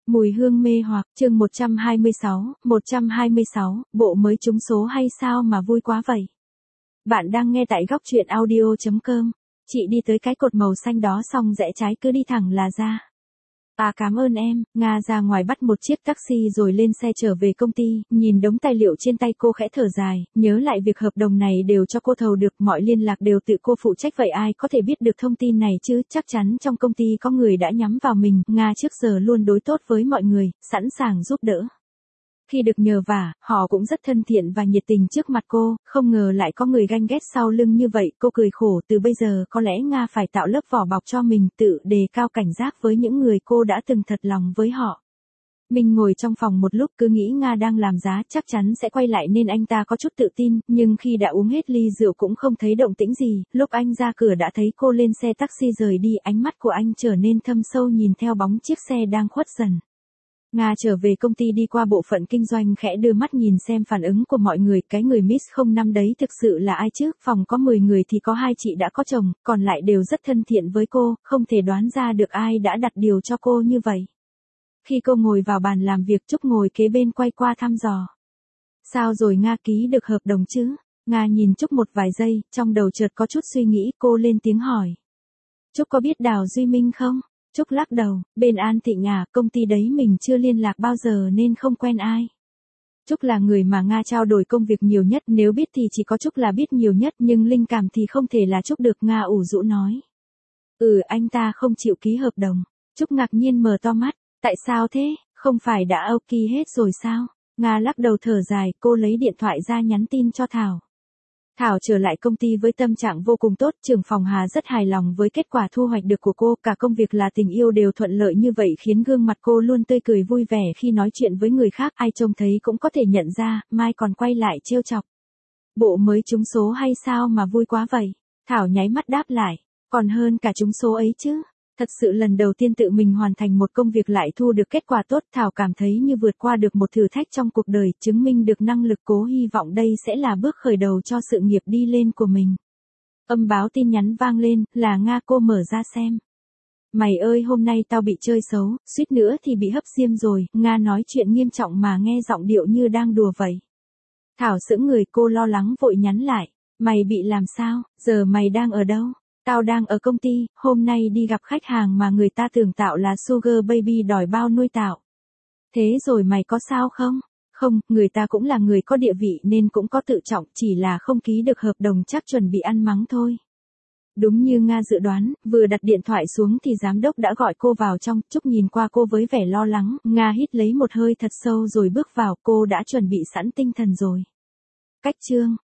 Mùi hương mê hoặc, chương 126, bộ mới trúng số hay sao mà vui quá vậy? Bạn đang nghe tại góc truyện audio.com. Chị đi tới cái cột màu xanh đó xong rẽ trái cứ đi thẳng là ra. À cảm ơn em, Nga ra ngoài bắt một chiếc taxi rồi lên xe trở về công ty, nhìn đống tài liệu trên tay cô khẽ thở dài, nhớ lại việc hợp đồng này đều cho cô thầu được, mọi liên lạc đều tự cô phụ trách vậy ai có thể biết được thông tin này chứ, chắc chắn trong công ty có người đã nhắm vào mình, Nga trước giờ luôn đối tốt với mọi người, sẵn sàng giúp đỡ. Khi được nhờ vả, họ cũng rất thân thiện và nhiệt tình trước mặt cô, không ngờ lại có người ganh ghét sau lưng như vậy, cô cười khổ, từ bây giờ có lẽ Nga phải tạo lớp vỏ bọc cho mình, tự đề cao cảnh giác với những người cô đã từng thật lòng với họ. Mình ngồi trong phòng một lúc cứ nghĩ Nga đang làm giá chắc chắn sẽ quay lại nên anh ta có chút tự tin, nhưng khi đã uống hết ly rượu cũng không thấy động tĩnh gì, lúc anh ra cửa đã thấy cô lên xe taxi rời đi, ánh mắt của anh trở nên thâm sâu nhìn theo bóng chiếc xe đang khuất dần. Nga trở về công ty đi qua bộ phận kinh doanh khẽ đưa mắt nhìn xem phản ứng của mọi người, cái người Miss 05 đấy thực sự là ai chứ, phòng có 10 người thì có 2 chị đã có chồng, còn lại đều rất thân thiện với cô, không thể đoán ra được ai đã đặt điều cho cô như vậy. Khi cô ngồi vào bàn làm việc, Trúc ngồi kế bên quay qua thăm dò. Sao rồi Nga, ký được hợp đồng chứ? Nga nhìn Trúc một vài giây, trong đầu chợt có chút suy nghĩ, cô lên tiếng hỏi. Trúc có biết Đào Duy Minh không? Trúc lắc đầu, bên An Thịnh à, công ty đấy mình chưa liên lạc bao giờ nên không quen ai. Trúc là người mà Nga trao đổi công việc nhiều nhất, nếu biết thì chỉ có Trúc là biết nhiều nhất, nhưng linh cảm thì không thể là Trúc được, Nga ủ rũ nói. Anh ta không chịu ký hợp đồng. Trúc ngạc nhiên mở to mắt, tại sao thế, không phải đã ok hết rồi sao? Nga lắc đầu thở dài, cô lấy điện thoại ra nhắn tin cho Thảo. Thảo trở lại công ty với tâm trạng vô cùng tốt, trưởng phòng Hà rất hài lòng với kết quả thu hoạch được của cô, cả công việc là tình yêu đều thuận lợi như vậy khiến gương mặt cô luôn tươi cười vui vẻ khi nói chuyện với người khác, ai trông thấy cũng có thể nhận ra, Mai còn quay lại trêu chọc. Bộ mới trúng số hay sao mà vui quá vậy? Thảo nháy mắt đáp lại, còn hơn cả trúng số ấy chứ. Thật sự lần đầu tiên tự mình hoàn thành một công việc lại thu được kết quả tốt, Thảo cảm thấy như vượt qua được một thử thách trong cuộc đời, chứng minh được năng lực, cố hy vọng đây sẽ là bước khởi đầu cho sự nghiệp đi lên của mình. Âm báo tin nhắn vang lên, là Nga, cô mở ra xem. Mày ơi, hôm nay tao bị chơi xấu, suýt nữa thì bị hấp diêm rồi, Nga nói chuyện nghiêm trọng mà nghe giọng điệu như đang đùa vậy. Thảo sững người, cô lo lắng vội nhắn lại, mày bị làm sao, giờ mày đang ở đâu? Tao đang ở công ty, hôm nay đi gặp khách hàng mà người ta tưởng tạo là Sugar Baby đòi bao nuôi tạo. Thế rồi mày có sao không? Không, người ta cũng là người có địa vị nên cũng có tự trọng, chỉ là không ký được hợp đồng chắc chuẩn bị ăn mắng thôi. Đúng như Nga dự đoán, vừa đặt điện thoại xuống thì giám đốc đã gọi cô vào trong, Trúc nhìn qua cô với vẻ lo lắng, Nga hít lấy một hơi thật sâu rồi bước vào, cô đã chuẩn bị sẵn tinh thần rồi. Cách chương